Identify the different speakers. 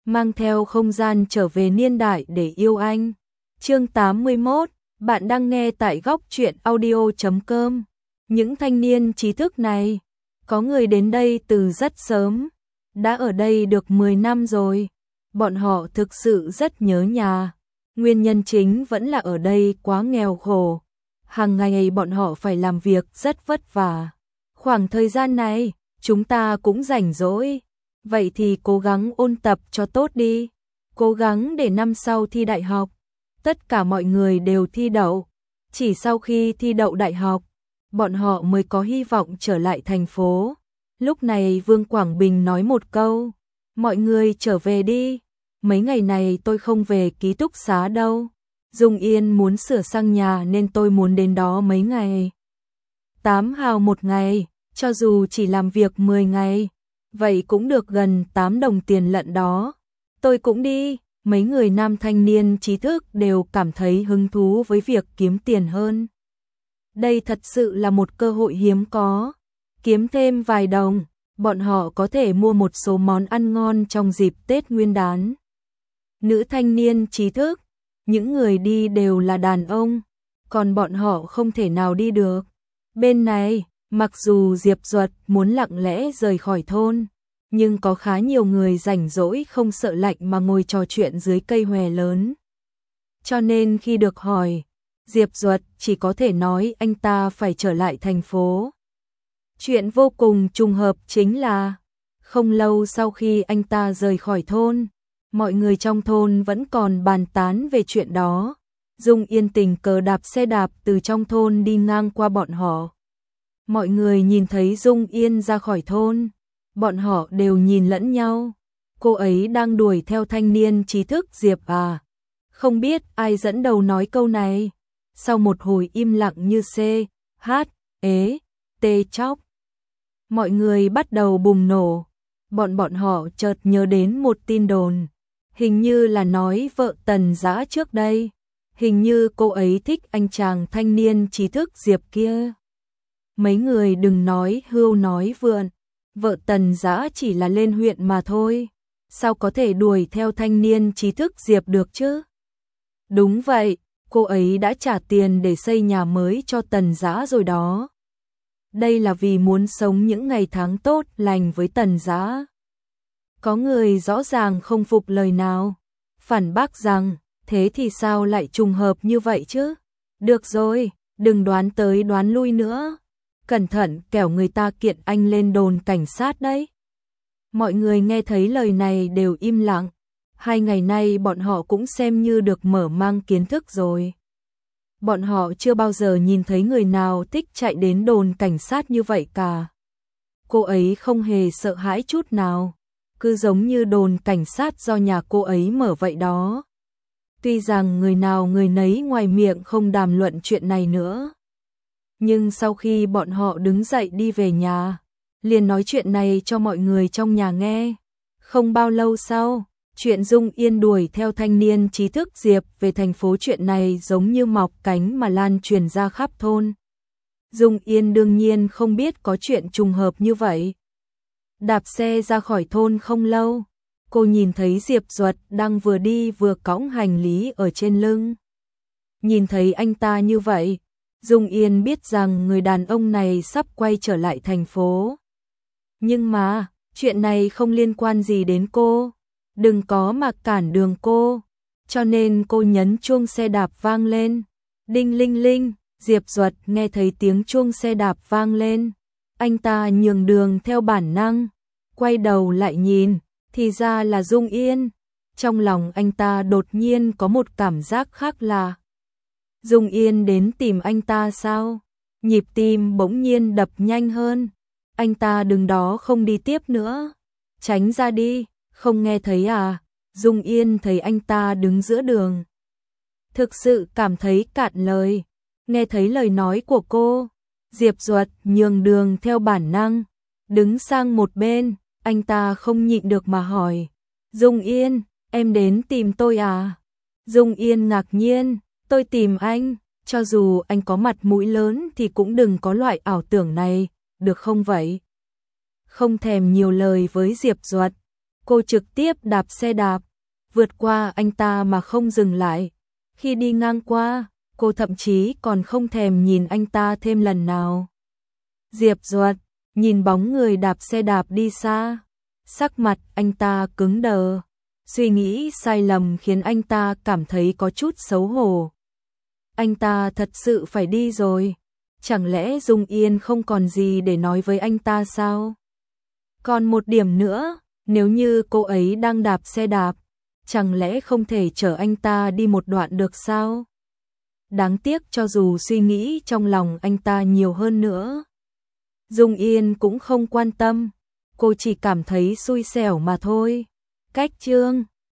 Speaker 1: mang theo không gian trở về niên đại để yêu anh. Chương 81, bạn đang nghe tại góc truyện audio.com. Những thanh niên trí thức này, có người đến đây từ rất sớm, đã ở đây được 10 năm rồi. Bọn họ thực sự rất nhớ nhà. Nguyên nhân chính vẫn là ở đây quá nghèo khổ. Hàng ngày bọn họ phải làm việc rất vất vả. Khoảng thời gian này, chúng ta cũng rảnh rỗi. Vậy thì cố gắng ôn tập cho tốt đi. Cố gắng để năm sau thi đại học. Tất cả mọi người đều thi đậu. Chỉ sau khi thi đậu đại học, bọn họ mới có hy vọng trở lại thành phố. Lúc này Vương Quảng Bình nói một câu. Mọi người trở về đi. Mấy ngày này tôi không về ký túc xá đâu. Dung Yên muốn sửa sang nhà nên tôi muốn đến đó mấy ngày. 8 hào một ngày, cho dù chỉ làm việc 10 ngày, vậy cũng được gần 8 đồng tiền lận đó. Tôi cũng đi. Mấy người nam thanh niên trí thức đều cảm thấy hứng thú với việc kiếm tiền hơn. Đây thật sự là một cơ hội hiếm có. Kiếm thêm vài đồng, bọn họ có thể mua một số món ăn ngon trong dịp Tết Nguyên đán. Nữ thanh niên trí thức, những người đi đều là đàn ông, còn bọn họ không thể nào đi được. Bên này, mặc dù Diệp Duật muốn lặng lẽ rời khỏi thôn, nhưng có khá nhiều người rảnh rỗi không sợ lạnh mà ngồi trò chuyện dưới cây hòe lớn. Cho nên khi được hỏi, Diệp Duật chỉ có thể nói anh ta phải trở lại thành phố. Chuyện vô cùng trùng hợp chính là, không lâu sau khi anh ta rời khỏi thôn, mọi người trong thôn vẫn còn bàn tán về chuyện đó. Dung Yên tình cờ đạp xe đạp từ trong thôn đi ngang qua bọn họ. Mọi người nhìn thấy Dung Yên ra khỏi thôn, bọn họ đều nhìn lẫn nhau. Cô ấy đang đuổi theo thanh niên trí thức Diệp à? Không biết ai dẫn đầu nói câu này. Sau một hồi im lặng như C, H, ế, T chóc, mọi người bắt đầu bùng nổ. Bọn họ chợt nhớ đến một tin đồn. Hình như là nói vợ Tần Dã trước đây. Hình như cô ấy thích anh chàng thanh niên trí thức Diệp kia. Mấy người đừng nói hưu nói vượn. Vợ Tần Dã chỉ là lên huyện mà thôi. Sao có thể đuổi theo thanh niên trí thức Diệp được chứ? Đúng vậy, cô ấy đã trả tiền để xây nhà mới cho Tần Dã rồi đó. Đây là vì muốn sống những ngày tháng tốt lành với Tần Dã. Có người rõ ràng không phục lời nào, phản bác rằng, thế thì sao lại trùng hợp như vậy chứ? Được rồi, đừng đoán tới đoán lui nữa. Cẩn thận kẻo người ta kiện anh lên đồn cảnh sát đấy. Mọi người nghe thấy lời này đều im lặng. 2 ngày nay bọn họ cũng xem như được mở mang kiến thức rồi. Bọn họ chưa bao giờ nhìn thấy người nào thích chạy đến đồn cảnh sát như vậy cả. Cô ấy không hề sợ hãi chút nào, cứ giống như đồn cảnh sát do nhà cô ấy mở vậy đó. Tuy rằng người nào người nấy ngoài miệng không đàm luận chuyện này nữa, nhưng sau khi bọn họ đứng dậy đi về nhà, liền nói chuyện này cho mọi người trong nhà nghe. Không bao lâu sau, chuyện Dung Yên đuổi theo thanh niên trí thức Diệp về thành phố chuyện này giống như mọc cánh mà lan truyền ra khắp thôn. Dung Yên đương nhiên không biết có chuyện trùng hợp như vậy. Đạp xe ra khỏi thôn không lâu, cô nhìn thấy Diệp Duật đang vừa đi vừa cõng hành lý ở trên lưng. Nhìn thấy anh ta như vậy, Dung Yên biết rằng người đàn ông này sắp quay trở lại thành phố. Nhưng mà, chuyện này không liên quan gì đến cô. Đừng có mà cản đường cô. Cho nên cô nhấn chuông xe đạp vang lên. Đinh linh linh, Diệp Duật nghe thấy tiếng chuông xe đạp vang lên. Anh ta nhường đường theo bản năng. Quay đầu lại nhìn, thì ra là Dung Yên. Trong lòng anh ta đột nhiên có một cảm giác khác lạ. Dung Yên đến tìm anh ta sao? Nhịp tim bỗng nhiên đập nhanh hơn. Anh ta đứng đó không đi tiếp nữa. Tránh ra đi, không nghe thấy à? Dung Yên thấy anh ta đứng giữa đường, thực sự cảm thấy cạn lời. Nghe thấy lời nói của cô, Diệp Duật nhường đường theo bản năng, đứng sang một bên. Anh ta không nhịn được mà hỏi, Dung Yên, em đến tìm tôi à? Dung Yên ngạc nhiên, tôi tìm anh, cho dù anh có mặt mũi lớn thì cũng đừng có loại ảo tưởng này, được không vậy? Không thèm nhiều lời với Diệp Duật, Cô trực tiếp đạp xe đạp, vượt qua anh ta mà không dừng lại. Khi đi ngang qua, cô thậm chí còn không thèm nhìn anh ta thêm lần nào. Diệp Duật nhìn bóng người đạp xe đạp đi xa, sắc mặt anh ta cứng đờ. Suy nghĩ sai lầm khiến anh ta cảm thấy có chút xấu hổ. Anh ta thật sự phải đi rồi. Chẳng lẽ Dung Yên không còn gì để nói với anh ta sao? Còn một điểm nữa, nếu như cô ấy đang đạp xe đạp, chẳng lẽ không thể chở anh ta đi một đoạn được sao? Đáng tiếc cho dù suy nghĩ trong lòng anh ta nhiều hơn nữa, Dung Yên cũng không quan tâm, cô chỉ cảm thấy xui xẻo mà thôi. Cách chương